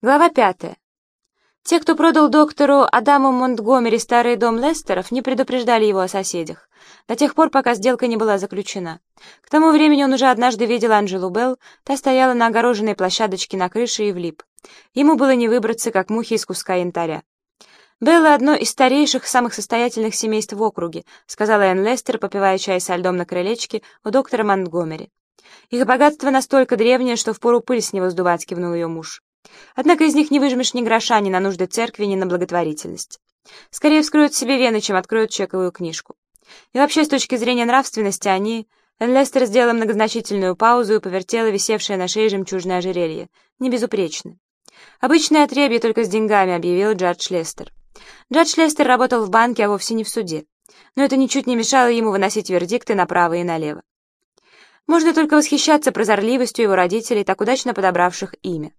Глава 5. Те, кто продал доктору Адаму Монтгомери старый дом Лестеров, не предупреждали его о соседях, до тех пор, пока сделка не была заключена. К тому времени он уже однажды видел Анджелу Белл, та стояла на огороженной площадочке на крыше и влип. Ему было не выбраться, как мухи из куска янтаря. «Белла — одно из старейших, самых состоятельных семейств в округе», сказала Энн Лестер, попивая чай со льдом на крылечке у доктора Монтгомери. «Их богатство настолько древнее, что впору пыль с него сдувать», — кивнул ее муж. «Однако из них не выжмешь ни гроша ни на нужды церкви, ни на благотворительность. Скорее вскроют себе вены, чем откроют чековую книжку. И вообще, с точки зрения нравственности, они...» Энн Лестер сделала многозначительную паузу и повертела висевшее на шее жемчужное ожерелье. «Не безупречно». «Обычное отребье, только с деньгами», — объявил Джордж Лестер. Джордж Лестер работал в банке, а вовсе не в суде. Но это ничуть не мешало ему выносить вердикты направо и налево. Можно только восхищаться прозорливостью его родителей, так удачно подобравших имя.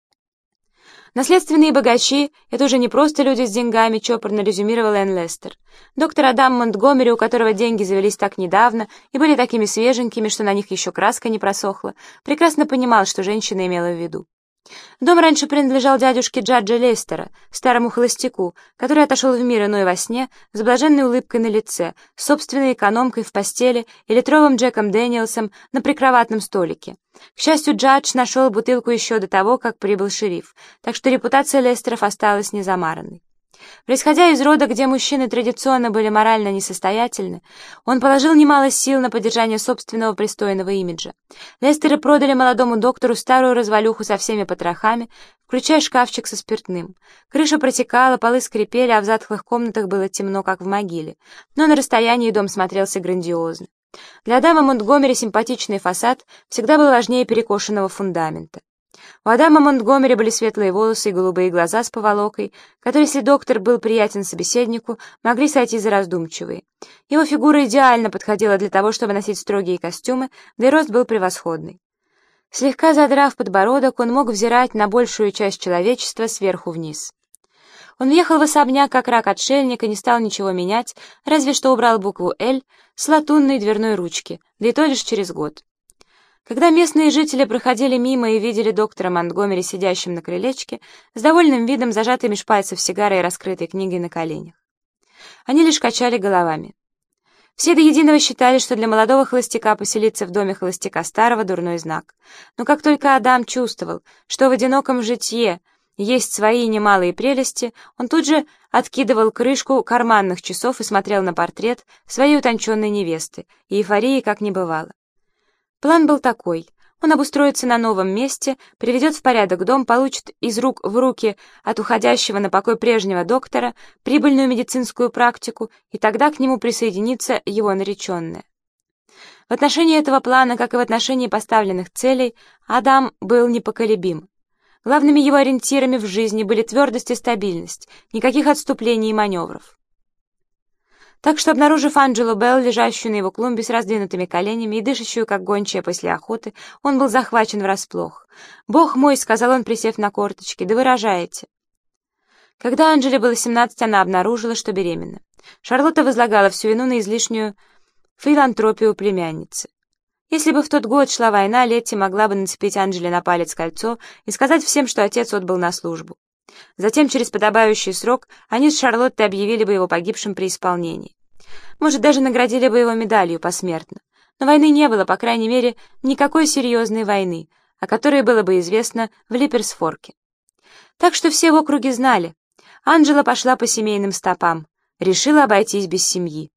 «Наследственные богачи — это уже не просто люди с деньгами», — чопорно резюмировал Энн Лестер. Доктор Адам Монтгомери, у которого деньги завелись так недавно и были такими свеженькими, что на них еще краска не просохла, прекрасно понимал, что женщина имела в виду. Дом раньше принадлежал дядюшке Джорджа Лестера, старому холостяку, который отошел в мир иной во сне, с блаженной улыбкой на лице, с собственной экономкой в постели и литровым Джеком Дэниелсом на прикроватном столике. К счастью, Джордж нашел бутылку еще до того, как прибыл шериф, так что репутация Лестеров осталась незамаранной. Происходя из рода, где мужчины традиционно были морально несостоятельны, он положил немало сил на поддержание собственного пристойного имиджа. Лестеры продали молодому доктору старую развалюху со всеми потрохами, включая шкафчик со спиртным. Крыша протекала, полы скрипели, а в затхлых комнатах было темно, как в могиле. Но на расстоянии дом смотрелся грандиозно. Для Адама Монтгомери симпатичный фасад всегда был важнее перекошенного фундамента. У Адама Монтгомери были светлые волосы и голубые глаза с поволокой, которые, если доктор был приятен собеседнику, могли сойти за раздумчивые. Его фигура идеально подходила для того, чтобы носить строгие костюмы, да и рост был превосходный. Слегка задрав подбородок, он мог взирать на большую часть человечества сверху вниз. Он въехал в особняк, как рак-отшельник, и не стал ничего менять, разве что убрал букву «Л» с латунной дверной ручки, да и то лишь через год. Когда местные жители проходили мимо и видели доктора Монтгомери сидящим на крылечке, с довольным видом зажатой меж пальцев сигарой и раскрытой книгой на коленях, они лишь качали головами. Все до единого считали, что для молодого холостяка поселиться в доме холостяка старого — дурной знак. Но как только Адам чувствовал, что в одиноком житье есть свои немалые прелести, он тут же откидывал крышку карманных часов и смотрел на портрет своей утонченной невесты, и эйфории как не бывало. План был такой. Он обустроится на новом месте, приведет в порядок дом, получит из рук в руки от уходящего на покой прежнего доктора прибыльную медицинскую практику, и тогда к нему присоединится его нареченная. В отношении этого плана, как и в отношении поставленных целей, Адам был непоколебим. Главными его ориентирами в жизни были твердость и стабильность, никаких отступлений и маневров. Так что, обнаружив Анджелу Белл, лежащую на его клумбе с раздвинутыми коленями и дышащую, как гончая после охоты, он был захвачен врасплох. «Бог мой», — сказал он, присев на корточки, — «да вы рожаете». Когда Анджеле было 17, она обнаружила, что беременна. Шарлотта возлагала всю вину на излишнюю филантропию племянницы. Если бы в тот год шла война, Летти могла бы нацепить Анджеле на палец кольцо и сказать всем, что отец отбыл на службу. Затем, через подобающий срок, они с Шарлоттой объявили бы его погибшим при исполнении. Может, даже наградили бы его медалью посмертно. Но войны не было, по крайней мере, никакой серьезной войны, о которой было бы известно в Липерсфорке. Так что все в округе знали. Анджела пошла по семейным стопам, решила обойтись без семьи.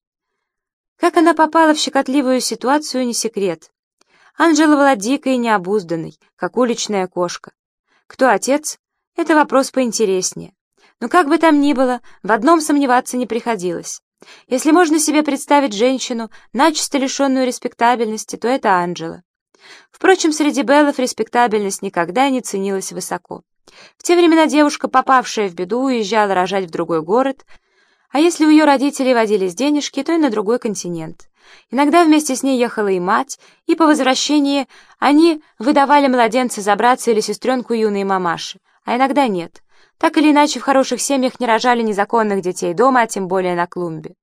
Как она попала в щекотливую ситуацию, не секрет. Анджела была дикой и необузданной, как уличная кошка. Кто отец? Это вопрос поинтереснее. Но как бы там ни было, в одном сомневаться не приходилось. Если можно себе представить женщину, начисто лишенную респектабельности, то это Анджела. Впрочем, среди Беллов респектабельность никогда не ценилась высоко. В те времена девушка, попавшая в беду, уезжала рожать в другой город, а если у ее родителей водились денежки, то и на другой континент. Иногда вместе с ней ехала и мать, и по возвращении они выдавали младенца за братца или сестренку юной мамаши, а иногда нет. Так или иначе, в хороших семьях не рожали незаконных детей дома, а тем более на клумбе.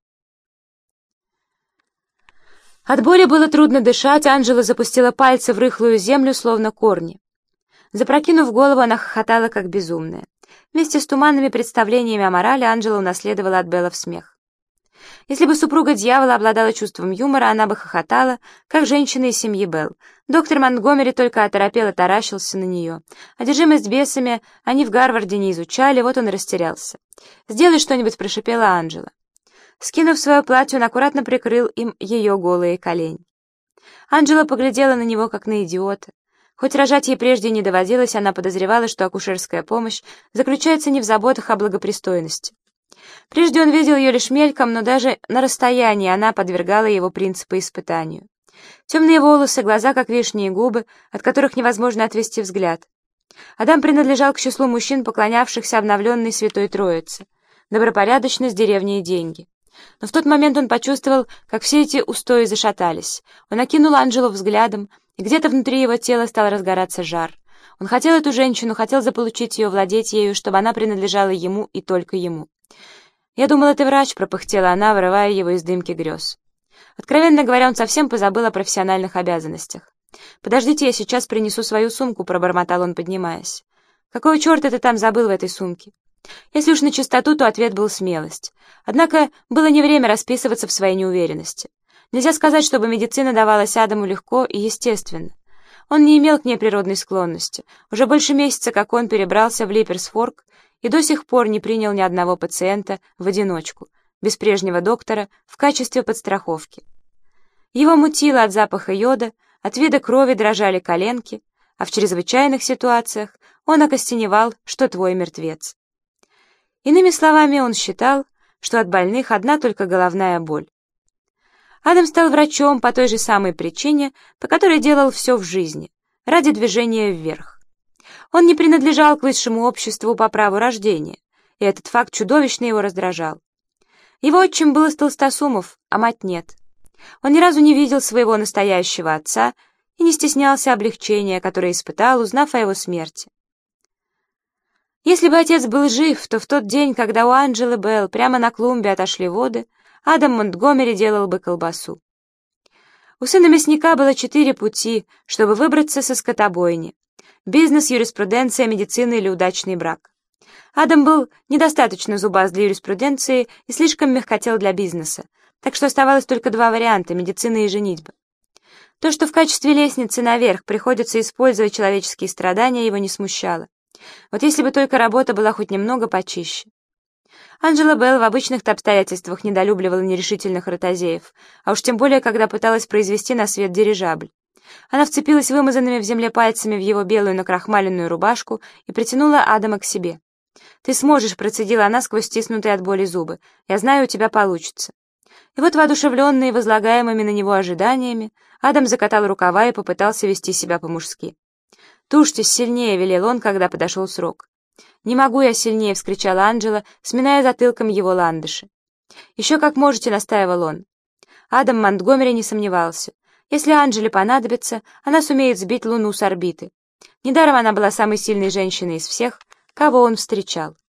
От боли было трудно дышать, Анджела запустила пальцы в рыхлую землю, словно корни. Запрокинув голову, она хохотала, как безумная. Вместе с туманными представлениями о морали Анджела унаследовала от Беллов смех. Если бы супруга дьявола обладала чувством юмора, она бы хохотала, как женщина из семьи Белл. Доктор Монтгомери только оторопело таращился на нее. Одержимость бесами они в Гарварде не изучали, вот он и растерялся. «Сделай что-нибудь», — прошипела Анджела. Скинув свое платье, он аккуратно прикрыл им ее голые колени. Анджела поглядела на него, как на идиота. Хоть рожать ей прежде не доводилось, она подозревала, что акушерская помощь заключается не в заботах о благопристойности. Прежде он видел ее лишь мельком, но даже на расстоянии она подвергала его принципы испытанию. Темные волосы, глаза, как вишни и губы, от которых невозможно отвести взгляд. Адам принадлежал к числу мужчин, поклонявшихся обновленной Святой Троице. Добропорядочность, деревня и деньги. Но в тот момент он почувствовал, как все эти устои зашатались. Он окинул Анджелу взглядом, и где-то внутри его тела стал разгораться жар. Он хотел эту женщину, хотел заполучить ее, владеть ею, чтобы она принадлежала ему и только ему. «Я думала, ты врач», — пропыхтела она, вырывая его из дымки грез. Откровенно говоря, он совсем позабыл о профессиональных обязанностях. «Подождите, я сейчас принесу свою сумку», — пробормотал он, поднимаясь. «Какого черта ты там забыл в этой сумке?» Если уж на чистоту, то ответ был смелость. Однако было не время расписываться в своей неуверенности. Нельзя сказать, чтобы медицина давалась Адаму легко и естественно. Он не имел к ней природной склонности. Уже больше месяца, как он перебрался в Липерсфорк, и до сих пор не принял ни одного пациента в одиночку, без прежнего доктора, в качестве подстраховки. Его мутило от запаха йода, от вида крови дрожали коленки, а в чрезвычайных ситуациях он окостеневал, что твой мертвец. Иными словами, он считал, что от больных одна только головная боль. Адам стал врачом по той же самой причине, по которой делал все в жизни, ради движения вверх. Он не принадлежал к высшему обществу по праву рождения, и этот факт чудовищно его раздражал. Его отчим был из толстосумов, а мать нет. Он ни разу не видел своего настоящего отца и не стеснялся облегчения, которое испытал, узнав о его смерти. Если бы отец был жив, то в тот день, когда у Анджелы Белл прямо на клумбе отошли воды, Адам Монтгомери делал бы колбасу. У сына мясника было 4 пути, чтобы выбраться со скотобойни: бизнес, юриспруденция, медицина или удачный брак. Адам был недостаточно зубаст для юриспруденции и слишком мягкотел для бизнеса, так что оставалось только 2 варианта — медицина и женитьба. То, что в качестве лестницы наверх приходится использовать человеческие страдания, его не смущало. Вот если бы только работа была хоть немного почище. Анджела Белл в обычных-то обстоятельствах недолюбливала нерешительных ротозеев, а уж тем более, когда пыталась произвести на свет дирижабль. Она вцепилась вымазанными в земле пальцами в его белую накрахмаленную рубашку и притянула Адама к себе. «Ты сможешь», — процедила она сквозь стиснутые от боли зубы. «Я знаю, у тебя получится». И вот, воодушевленный возлагаемыми на него ожиданиями, Адам закатал рукава и попытался вести себя по-мужски. «Тушьтесь сильнее», — велел он, когда подошел срок. «Не могу я сильнее», — вскричала Анджела, сминая затылком его ландыши. «Еще как можете», — настаивал он. Адам Монтгомери не сомневался. Если Анджеле понадобится, она сумеет сбить Луну с орбиты. Недаром она была самой сильной женщиной из всех, кого он встречал.